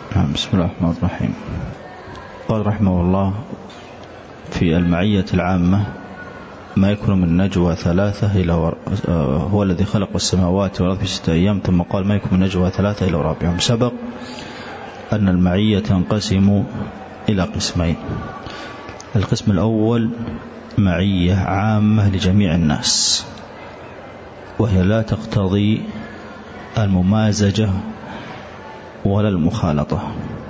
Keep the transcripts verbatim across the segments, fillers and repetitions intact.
بسم الله الرحمن الرحيم. قال رحمه الله في المعية العامة ما يكون من نجوى ثلاثة إلى ور... هو الذي خلق السماوات والأرض في ستة أيام، ثم قال ما يكون من نجوى ثلاثة إلى رابعهم. سبق أن المعية تنقسم إلى قسمين. القسم الأول معية عامة لجميع الناس، وهي لا تقتضي الممازجة ولا المخالطة،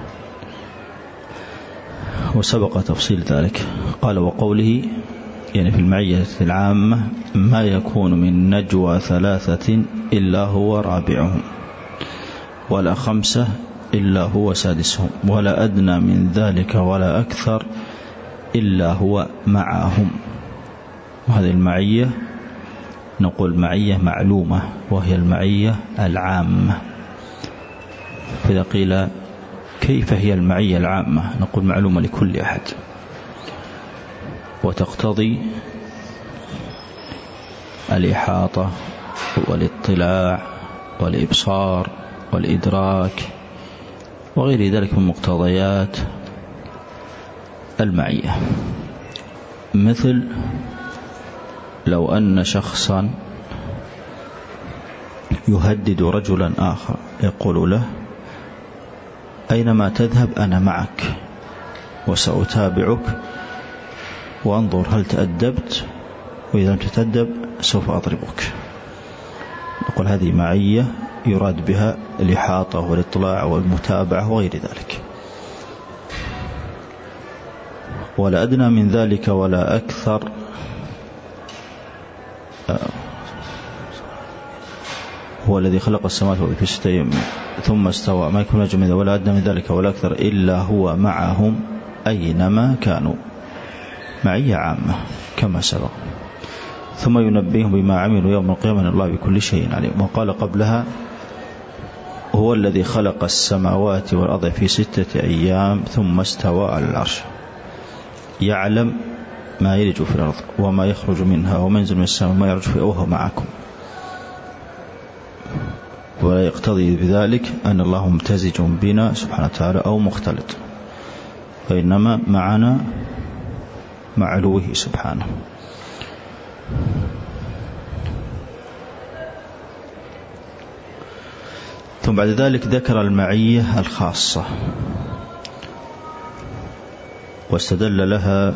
وسبق تفصيل ذلك. قال وقوله يعني في المعية العامة ما يكون من نجوى ثلاثة إلا هو رابعهم، ولا خمسة إلا هو سادسهم، ولا أدنى من ذلك ولا أكثر إلا هو معهم. وهذه المعية نقول معية معلومة، وهي المعية العامة. فإذا قيل كيف هي المعية العامة، نقول معلومة لكل أحد، وتقتضي الإحاطة والاطلاع والإبصار والإدراك وغير ذلك من مقتضيات المعية. مثل لو أن شخصا يهدد رجلا آخر يقول له أينما تذهب أنا معك وسأتابعك وأنظر هل تأدبت، وإذا لم تتأدب سوف أضربك. نقول هذه معية يراد بها الإحاطة والاطلاع والمتابعة وغير ذلك. ولا أدنى من ذلك ولا أكثر هو الذي خلق السماوات والأرض في ستة أيام ثم استوى ما يكون نجم ولا أدنى من ذلك ولا أكثر إلا هو معهم أينما كانوا. معية عامة كما سبق. ثم ينبيهم بما عملوا يوم القيامة أن الله بكل شيء عليم. وقال قبلها هو الذي خلق السماوات والأرض في ستة أيام ثم استوى على العرش يعلم ما يلج في الأرض وما يخرج منها وما ينزل من السماء وما يعرج فيه وهو معكم. ولا يقتضي بذلك أن الله ممتزج بنا سبحانه وتعالى أو مختلط، وإنما معنا مع علوه سبحانه. ثم بعد ذلك ذكر المعية الخاصة واستدل لها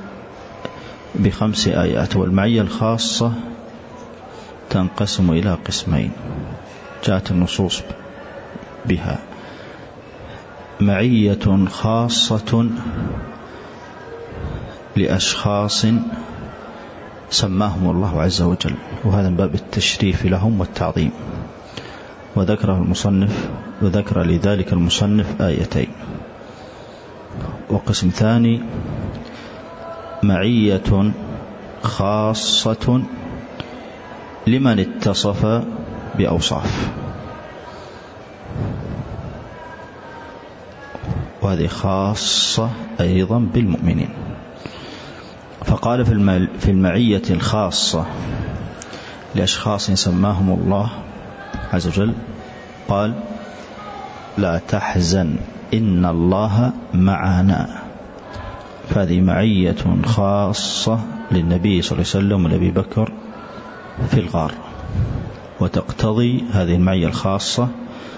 بخمس آيات. والمعية الخاصة تنقسم إلى قسمين جاءت النصوص بها: معية خاصة لأشخاص سماهم الله عز وجل، وهذا من باب التشريف لهم والتعظيم، وذكره المصنف وذكر لذلك المصنف آيتين. وقسم ثاني معية خاصة لمن اتصف بأوصاف، وهذه خاصة أيضا بالمؤمنين. فقال في المعية الخاصة لأشخاص سماهم الله عز وجل قال لا تحزن إن الله معنا. فهذه معية خاصة للنبي صلى الله عليه وسلم ولأبي بكر في الغار، وتقتضي هذه المعية الخاصة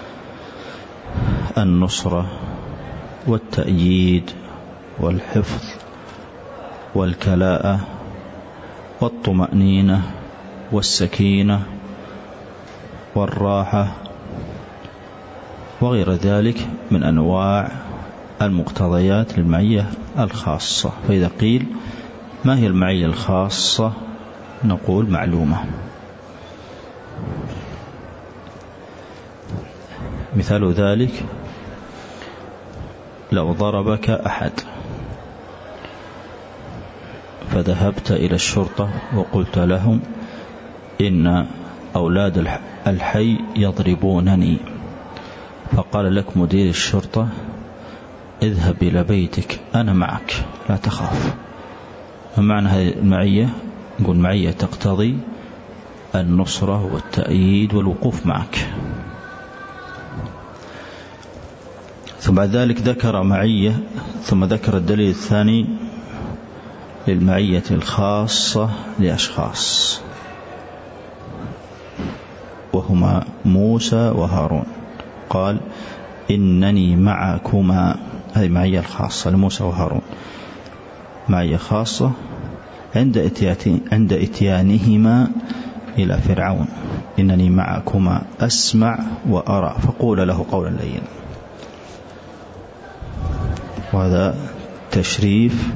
النصرة والتأييد والحفظ والكلاءة والطمأنينة والسكينة والراحة وغير ذلك من أنواع المقتضيات للمعية الخاصة. فإذا قيل ما هي المعية الخاصة نقول معلومة. مثال ذلك لو ضربك أحد فذهبت إلى الشرطة وقلت لهم إن أولاد الحي يضربونني، فقال لك مدير الشرطة اذهب إلى بيتك أنا معك لا تخاف. فمعنى هذه المعية نقول معية تقتضي النصرة والتأييد والوقوف معك. ثم بعد ذلك ذكر معية، ثم ذكر الدليل الثاني للمعية الخاصة لأشخاص وهما موسى وهارون. قال إنني معكما، هذه معية الخاصة لموسى وهارون، معية خاصة عند عند إتيانهما إلى فرعون. إنني معكما أسمع وأرى فقول له قولا لينا. وهذا تشريف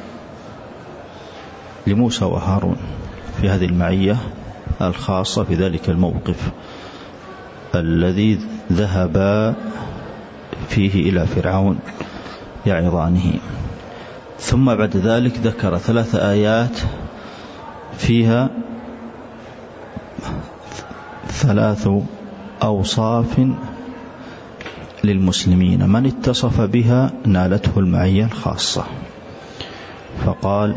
لموسى وهارون في هذه المعية الخاصة في ذلك الموقف الذي ذهبا فيه إلى فرعون يعظانه. ثم بعد ذلك ذكر ثلاث آيات فيها ثلاث أوصاف للمسلمين من اتصف بها نالته المعية الخاصة. فقال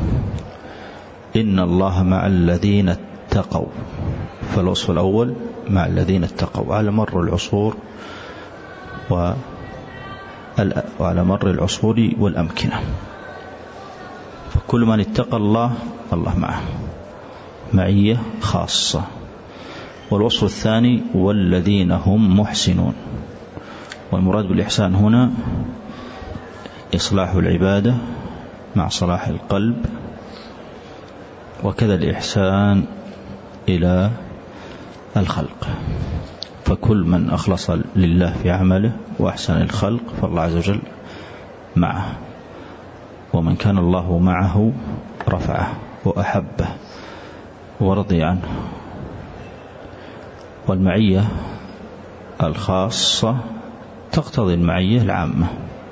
إن الله مع الذين اتقوا، فالوصف الأول مع الذين اتقوا على مر العصور وعلى مر العصور والأمكنة، فكل من اتقى الله الله معه معية خاصة. والوصف الثاني والذين هم محسنون، والمراد بالإحسان هنا إصلاح العبادة مع صلاح القلب، وكذا الإحسان إلى الخلق، فكل من أخلص لله في عمله وأحسن الخلق فالله عز وجل معه، ومن كان الله معه رفعه وأحبه ورضي عنه. والمعية الخاصة تقتضي المعية العامة.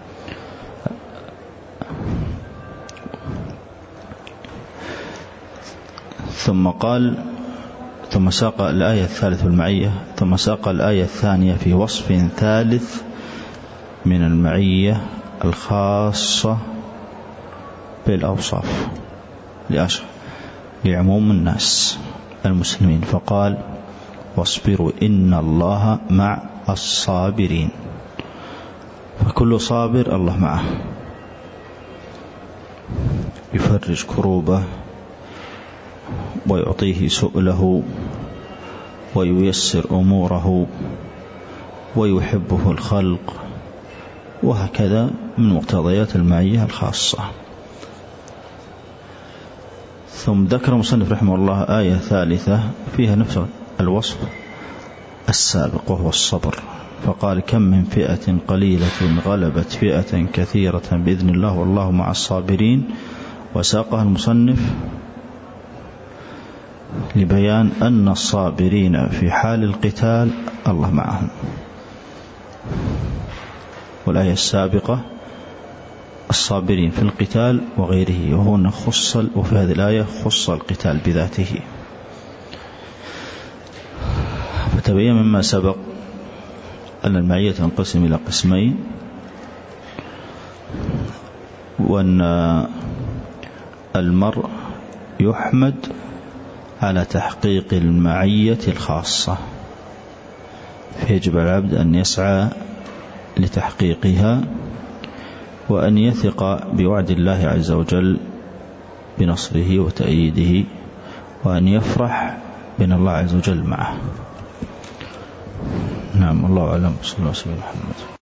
ثم قال ثم ساق الآية الثالثة في المعية، ثم ساق الآية الثانية في وصف ثالث من المعية الخاصة بالأوصاف لعموم الناس المسلمين. فقال واصبروا إن الله مع الصابرين، فكل صابر الله معه يفرج كروبه ويعطيه سؤله وييسر أموره ويحبه الخلق، وهكذا من مقتضيات المعية الخاصة. ثم ذكر مصنف رحمه الله آية ثالثة فيها نفس الوصف السابق وهو الصبر. فقال كم من فئة قليلة غلبت فئة كثيرة بإذن الله والله مع الصابرين. وساقها المصنف لبيان أن الصابرين في حال القتال الله معهم. والآية السابقة الصابرين في القتال وغيره، وهنا خص، وفي هذه الآية خص القتال بذاته. فتبين مما سبق أن المعية تنقسم إلى قسمين، وأن المرء يحمد على تحقيق المعية الخاصة، فيجب على العبد أن يسعى لتحقيقها، وأن يثق بوعد الله عز وجل بنصره وتأييده، وأن يفرح بأن الله عز وجل معه. نعم، الله أعلم. صلى الله عليه وسلم.